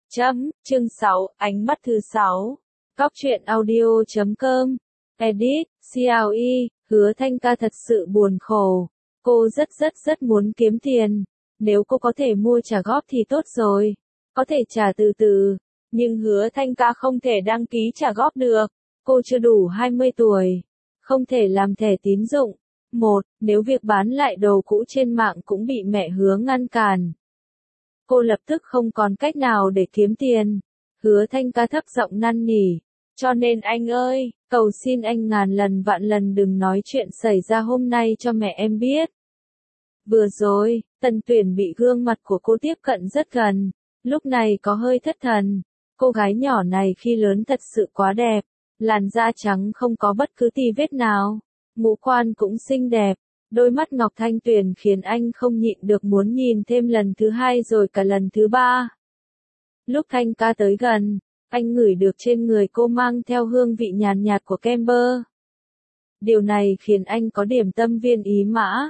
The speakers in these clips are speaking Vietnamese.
Chương 6, ánh mắt thứ 6. Cóc truyện audio.com. Edit, CLE, Hứa Thanh Ca thật sự buồn khổ. Cô rất muốn kiếm tiền. Nếu cô có thể mua trả góp thì tốt rồi. Có thể trả từ từ. Nhưng Hứa Thanh Ca không thể đăng ký trả góp được. Cô chưa đủ 20 tuổi. Không thể làm thẻ tín dụng. Nếu việc bán lại đồ cũ trên mạng cũng bị mẹ Hứa ngăn cản. Cô lập tức không còn cách nào để kiếm tiền. Hứa Thanh Ca thấp giọng năn nỉ. Cho nên anh ơi, cầu xin anh ngàn lần vạn lần đừng nói chuyện xảy ra hôm nay cho mẹ em biết. Vừa rồi, Tần Tuyển bị gương mặt của cô tiếp cận rất gần. Lúc này có hơi thất thần. Cô gái nhỏ này khi lớn thật sự quá đẹp. Làn da trắng không có bất cứ tì vết nào. Ngũ quan cũng xinh đẹp. Đôi mắt Ngọc Thanh Tuyền khiến anh không nhịn được muốn nhìn thêm lần thứ hai rồi cả lần thứ ba. Lúc Thanh Ca tới gần, anh ngửi được trên người cô mang theo hương vị nhàn nhạt của kem bơ. Điều này khiến anh có điểm tâm viên ý mã.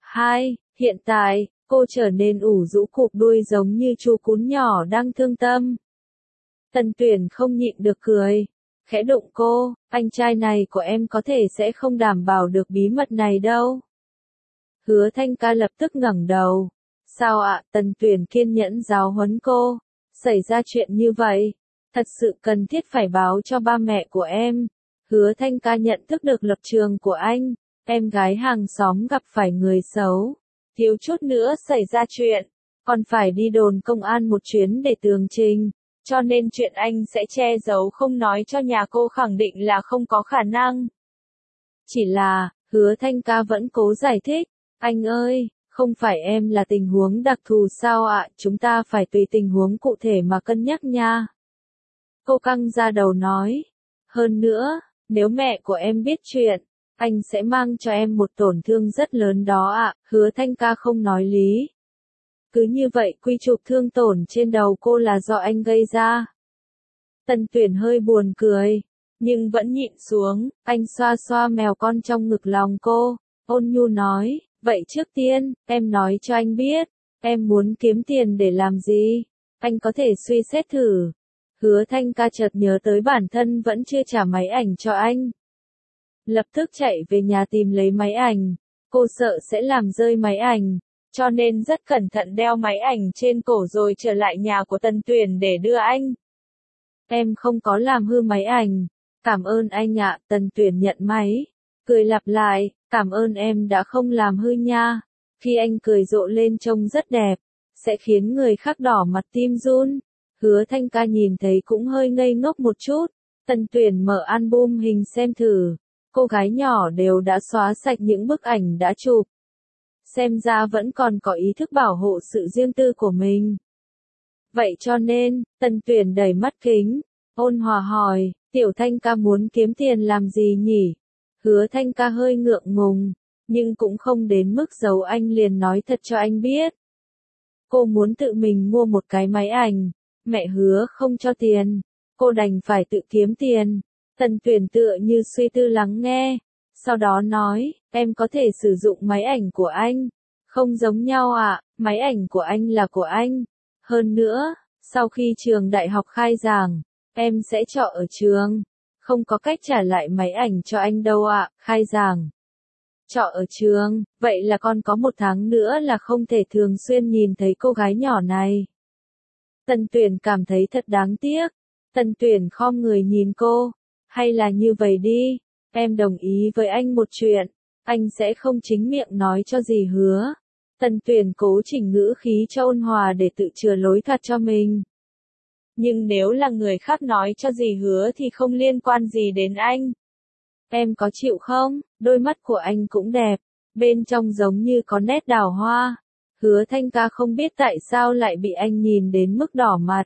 Hiện tại, cô trở nên ủ rũ cụp đuôi giống như chú cún nhỏ đang thương tâm. Tần Tuyển không nhịn được cười. Khẽ đụng cô, anh trai này của em có thể sẽ không đảm bảo được bí mật này đâu. Hứa Thanh Ca lập tức ngẩng đầu. Sao ạ? Tần Tuyển kiên nhẫn giáo huấn cô. Xảy ra chuyện như vậy, thật sự cần thiết phải báo cho ba mẹ của em. Hứa Thanh Ca nhận thức được lập trường của anh. Em gái hàng xóm gặp phải người xấu. Thiếu chút nữa xảy ra chuyện. Còn phải đi đồn công an một chuyến để tường trình. Cho nên chuyện anh sẽ che giấu không nói cho nhà cô khẳng định là không có khả năng. Chỉ là, Hứa Thanh Ca vẫn cố giải thích. Anh ơi, không phải em là tình huống đặc thù sao ạ, chúng ta phải tùy tình huống cụ thể mà cân nhắc nha. Cô căng ra đầu nói. Hơn nữa, nếu mẹ của em biết chuyện, anh sẽ mang cho em một tổn thương rất lớn đó ạ. Hứa Thanh Ca không nói lý. Cứ như vậy quy chụp thương tổn trên đầu cô là do anh gây ra. Tần Tuyển hơi buồn cười, nhưng vẫn nhịn xuống. Anh xoa xoa mèo con trong ngực lòng cô, ôn nhu nói. Vậy trước tiên, em nói cho anh biết, em muốn kiếm tiền để làm gì? Anh có thể suy xét thử. Hứa Thanh Ca chợt nhớ tới bản thân vẫn chưa trả máy ảnh cho anh. Lập tức chạy về nhà tìm lấy máy ảnh. Cô sợ sẽ làm rơi máy ảnh, cho nên rất cẩn thận đeo máy ảnh trên cổ rồi trở lại nhà của Tần Tuyển để đưa anh. Em không có làm hư máy ảnh. Cảm ơn anh ạ. Tần Tuyển nhận máy, cười lặp lại. Cảm ơn em đã không làm hư nha. Khi anh cười rộ lên trông rất đẹp, sẽ khiến người khác đỏ mặt tim run. Hứa Thanh Ca nhìn thấy cũng hơi ngây ngốc một chút. Tần Tuyển mở album hình xem thử. Cô gái nhỏ đều đã xóa sạch những bức ảnh đã chụp. Xem ra vẫn còn có ý thức bảo hộ sự riêng tư của mình. Vậy cho nên, Tần Tuyển đẩy mắt kính, ôn hòa hỏi, Tiểu Thanh Ca muốn kiếm tiền làm gì nhỉ? Hứa Thanh Ca hơi ngượng ngùng, nhưng cũng không đến mức giấu anh liền nói thật cho anh biết. Cô muốn tự mình mua một cái máy ảnh, mẹ Hứa không cho tiền, cô đành phải tự kiếm tiền. Tần Tuyển tựa như suy tư lắng nghe, sau đó nói, em có thể sử dụng máy ảnh của anh. Không giống nhau ạ, máy ảnh của anh là của anh. Hơn nữa, sau khi trường đại học khai giảng, em sẽ trọ ở trường. Không có cách trả lại máy ảnh cho anh đâu ạ. Khai giảng, trọ ở trường, vậy là còn có 1 tháng nữa là không thể thường xuyên nhìn thấy cô gái nhỏ này. Tần Tuyển cảm thấy thật đáng tiếc. Tần Tuyển khom người nhìn cô. Hay là như vậy đi, em đồng ý với anh một chuyện, anh sẽ không chính miệng nói cho gì Hứa. Tần Tuyển cố chỉnh ngữ khí cho ôn hòa để tự chừa lối thoát cho mình. Nhưng nếu là người khác nói cho gì Hứa thì không liên quan gì đến anh. Em có chịu không? Đôi mắt của anh cũng đẹp, bên trong giống như có nét đào hoa. Hứa Thanh Ca không biết tại sao lại bị anh nhìn đến mức đỏ mặt.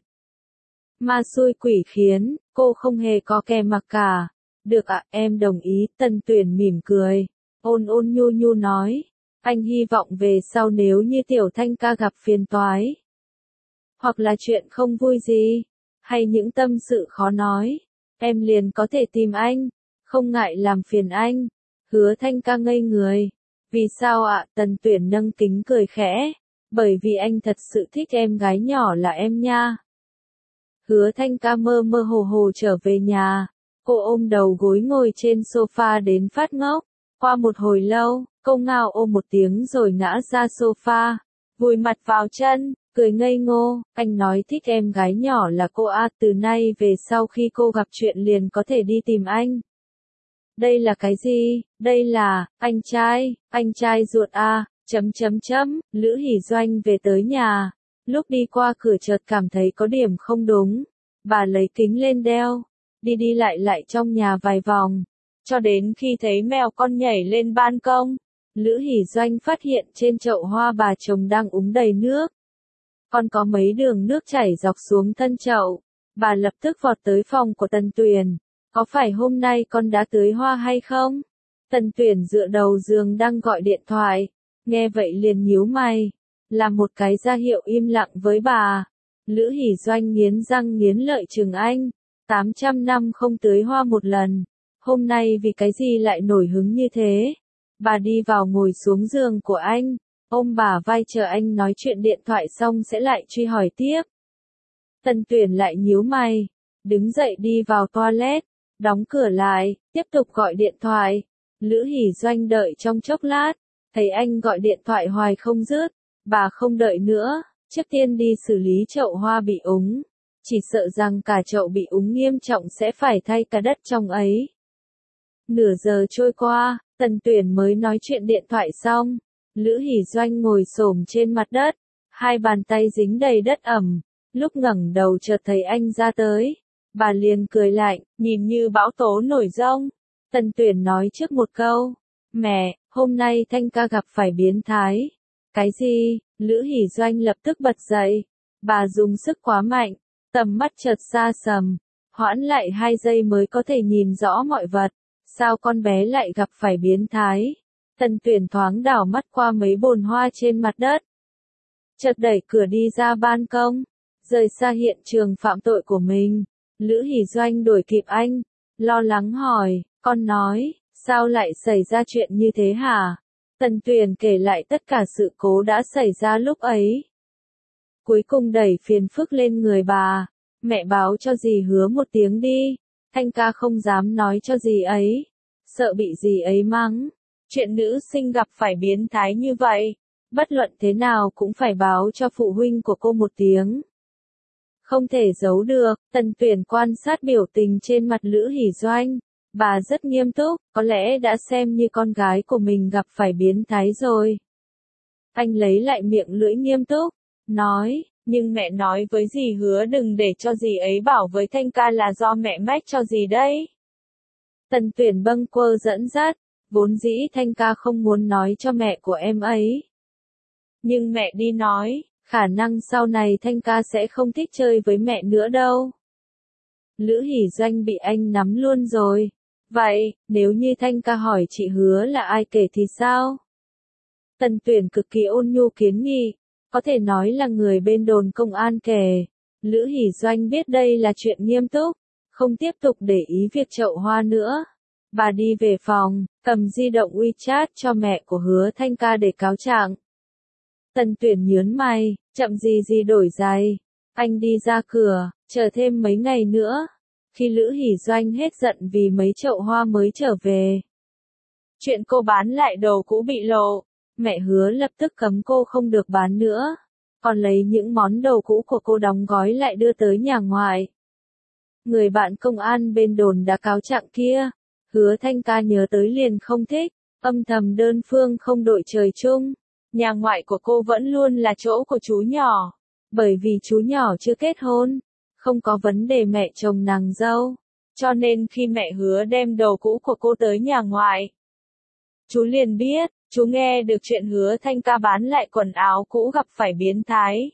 Ma xui quỷ khiến, cô không hề có kè mặc cả. Được ạ, em đồng ý. Tần Tuyển mỉm cười, ôn nhu nhu nói. Anh hy vọng về sau nếu như Tiểu Thanh Ca gặp phiền toái, hoặc là chuyện không vui gì, hay những tâm sự khó nói, em liền có thể tìm anh, không ngại làm phiền anh. Hứa Thanh Ca ngây người. Vì sao ạ? Tần Tuyển nâng kính cười khẽ. Bởi vì anh thật sự thích em gái nhỏ là em nha. Hứa Thanh Ca mơ mơ hồ hồ trở về nhà. Cô ôm đầu gối ngồi trên sofa đến phát ngốc. Qua một hồi lâu, cô ngao ôm một tiếng rồi ngã ra sofa, vùi mặt vào chân, cười ngây ngô. Anh nói thích em gái nhỏ là cô à, từ nay về sau khi cô gặp chuyện liền có thể đi tìm anh. Đây là cái gì? Đây là, anh trai ruột à, Lữ Hỷ Doanh về tới nhà. Lúc đi qua cửa chợt cảm thấy có điểm không đúng. Bà lấy kính lên đeo, đi đi lại trong nhà vài vòng. Cho đến khi thấy mèo con nhảy lên ban công, Lữ Hỷ Doanh phát hiện trên chậu hoa bà chồng đang úng đầy nước. Còn có mấy đường nước chảy dọc xuống thân chậu. Bà lập tức vọt tới phòng của Tần Tuyền. Có phải hôm nay con đã tưới hoa hay không? Tần Tuyền dựa đầu giường đang gọi điện thoại. Nghe vậy liền nhíu mày. Làm một cái ra hiệu im lặng với bà. Lữ Hỷ Doanh nghiến răng nghiến lợi chừng anh. 800 năm không tưới hoa một lần. Hôm nay vì cái gì lại nổi hứng như thế? Bà đi vào ngồi xuống giường của anh. Ôm bà vai chờ anh nói chuyện điện thoại xong sẽ lại truy hỏi tiếp. Tần Tuyền lại nhíu mày. Đứng dậy đi vào toilet. Đóng cửa lại, tiếp tục gọi điện thoại. Lữ Hỷ Doanh đợi trong chốc lát. Thấy anh gọi điện thoại hoài không dứt. Bà không đợi nữa. Trước tiên đi xử lý chậu hoa bị úng. Chỉ sợ rằng cả chậu bị úng nghiêm trọng sẽ phải thay cả đất trong ấy. Nửa giờ trôi qua, Tần Tuyền mới nói chuyện điện thoại xong. Lữ Hỷ Doanh ngồi xổm trên mặt đất, hai bàn tay dính đầy đất ẩm. Lúc ngẩng đầu chợt thấy anh ra tới, bà liền cười lạnh, nhìn như bão tố nổi giông. Tần Tuyền nói trước một câu, mẹ, hôm nay Thanh Ca gặp phải biến thái. Cái gì? Lữ Hỷ Doanh lập tức bật dậy. Bà dùng sức quá mạnh, tầm mắt chợt xa sầm, hoãn lại 2 giây mới có thể nhìn rõ mọi vật. Sao con bé lại gặp phải biến thái? Tần Tuyền thoáng đảo mắt qua mấy bồn hoa trên mặt đất. Chợt đẩy cửa đi ra ban công, rời xa hiện trường phạm tội của mình. Lữ Hỷ Doanh đuổi kịp anh, lo lắng hỏi, con nói, sao lại xảy ra chuyện như thế hả? Tần Tuyền kể lại tất cả sự cố đã xảy ra lúc ấy. Cuối cùng đẩy phiền phức lên người bà, mẹ báo cho dì Hứa một tiếng đi, Thanh Ca không dám nói cho dì ấy, sợ bị dì ấy mắng. Chuyện nữ sinh gặp phải biến thái như vậy, bất luận thế nào cũng phải báo cho phụ huynh của cô một tiếng. Không thể giấu được, Tần Tuyền quan sát biểu tình trên mặt Lữ Hỷ Doanh. Bà rất nghiêm túc, có lẽ đã xem như con gái của mình gặp phải biến thái rồi. Anh lấy lại miệng lưỡi nghiêm túc, nói, nhưng mẹ nói với dì Hứa đừng để cho dì ấy bảo với Thanh Ca là do mẹ mách cho dì đấy. Tần Tuyền bâng quơ dẫn dắt, vốn dĩ Thanh Ca không muốn nói cho mẹ của em ấy. Nhưng mẹ đi nói, khả năng sau này Thanh Ca sẽ không thích chơi với mẹ nữa đâu. Lữ Hỷ Doanh bị anh nắm luôn rồi. Vậy, nếu như Thanh Ca hỏi chị Hứa là ai kể thì sao? Tần Tuyền cực kỳ ôn nhu kiến nghị, có thể nói là người bên đồn công an kể. Lữ Hỷ Doanh biết đây là chuyện nghiêm túc, không tiếp tục để ý việc chậu hoa nữa. Bà đi về phòng, cầm di động WeChat cho mẹ của Hứa Thanh Ca để cáo trạng. Tần Tuyền nhớn mày, chậm gì đổi giày. Anh đi ra cửa, chờ thêm mấy ngày nữa. Khi Lữ Hỷ Doanh hết giận vì mấy chậu hoa mới trở về. Chuyện cô bán lại đồ cũ bị lộ, mẹ Hứa lập tức cấm cô không được bán nữa. Còn lấy những món đồ cũ của cô đóng gói lại đưa tới nhà ngoại. Người bạn công an bên đồn đã cáo trạng kia. Hứa Thanh Ca nhớ tới liền không thích, âm thầm đơn phương không đội trời chung. Nhà ngoại của cô vẫn luôn là chỗ của chú nhỏ. Bởi vì chú nhỏ chưa kết hôn, không có vấn đề mẹ chồng nàng dâu. Cho nên khi mẹ Hứa đem đồ cũ của cô tới nhà ngoại, chú liền biết, chú nghe được chuyện Hứa Thanh Ca bán lại quần áo cũ gặp phải biến thái.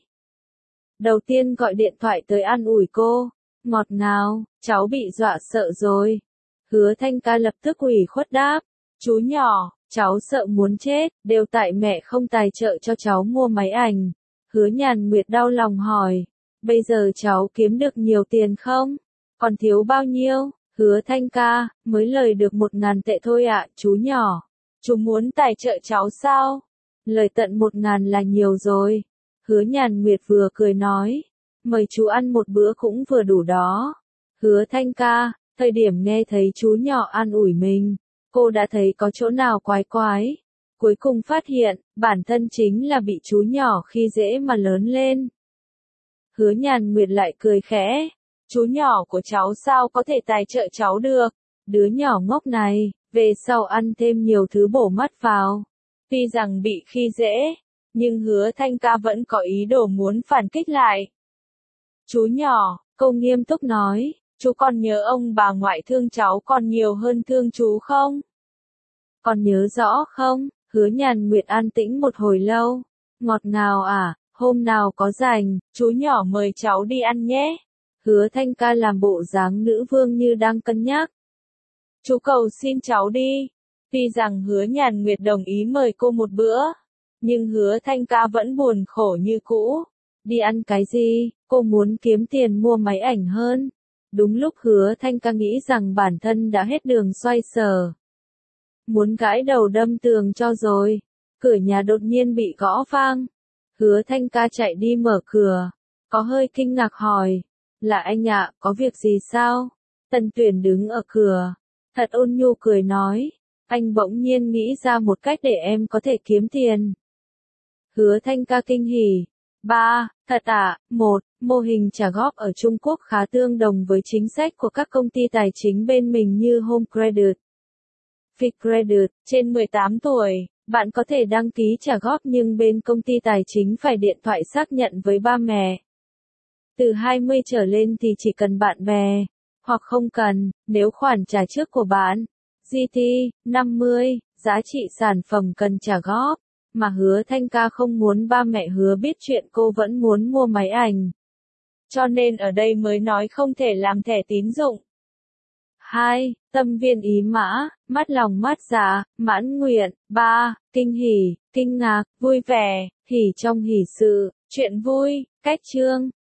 Đầu tiên gọi điện thoại tới an ủi cô, ngọt ngào, cháu bị dọa sợ rồi. Hứa Thanh Ca lập tức ủy khuất đáp, chú nhỏ, cháu sợ muốn chết, đều tại mẹ không tài trợ cho cháu mua máy ảnh. Hứa Nhàn Nguyệt đau lòng hỏi, bây giờ cháu kiếm được nhiều tiền không? Còn thiếu bao nhiêu? Hứa Thanh Ca, mới lời được 1.000 tệ thôi ạ, chú nhỏ. Chú muốn tài trợ cháu sao? Lời tận 1.000 là nhiều rồi. Hứa Nhàn Nguyệt vừa cười nói, mời chú ăn một bữa cũng vừa đủ đó. Hứa Thanh ca, thời điểm nghe thấy chú nhỏ an ủi mình, cô đã thấy có chỗ nào quái quái. Cuối cùng phát hiện, bản thân chính là bị chú nhỏ khi dễ mà lớn lên. Hứa Nhàn Nguyệt lại cười khẽ, chú nhỏ của cháu sao có thể tài trợ cháu được, đứa nhỏ ngốc này, về sau ăn thêm nhiều thứ bổ mắt vào. Tuy rằng bị khi dễ, nhưng Hứa Thanh ca vẫn có ý đồ muốn phản kích lại. Chú nhỏ, cô nghiêm túc nói, chú còn nhớ ông bà ngoại thương cháu còn nhiều hơn thương chú không? Còn nhớ rõ không? Hứa Nhàn Nguyệt an tĩnh một hồi lâu. Ngọt ngào à, hôm nào có rảnh, chú nhỏ mời cháu đi ăn nhé. Hứa Thanh ca làm bộ dáng nữ vương như đang cân nhắc. Chú cầu xin cháu đi. Tuy rằng Hứa Nhàn Nguyệt đồng ý mời cô một bữa, nhưng Hứa Thanh ca vẫn buồn khổ như cũ. Đi ăn cái gì, cô muốn kiếm tiền mua máy ảnh hơn. Đúng lúc Hứa Thanh ca nghĩ rằng bản thân đã hết đường xoay sở. Muốn gãi đầu đâm tường cho rồi. Cửa nhà đột nhiên bị gõ vang. Hứa Thanh ca chạy đi mở cửa. Có hơi kinh ngạc hỏi. Là anh ạ, có việc gì sao? Tần Tuyển đứng ở cửa. Thật ôn nhu cười nói. Anh bỗng nhiên nghĩ ra một cách để em có thể kiếm tiền. Hứa Thanh ca kinh hỉ. 3. Thật à? 1. Mô hình trả góp ở Trung Quốc khá tương đồng với chính sách của các công ty tài chính bên mình như Home Credit, Vic Credit. Trên 18 tuổi, bạn có thể đăng ký trả góp nhưng bên công ty tài chính phải điện thoại xác nhận với ba mẹ. Từ 20 trở lên thì chỉ cần bạn bè, hoặc không cần, nếu khoản trả trước của bạn, GT, 50, giá trị sản phẩm cần trả góp. Mà Hứa Thanh ca không muốn ba mẹ Hứa biết chuyện cô vẫn muốn mua máy ảnh. Cho nên ở đây mới nói không thể làm thẻ tín dụng. 2. Tâm viên ý mã, mắt lòng mắt dạ, mãn nguyện. 3. Kinh hỉ, kinh ngạc, vui vẻ, hỉ trong hỉ sự, chuyện vui. Cách chương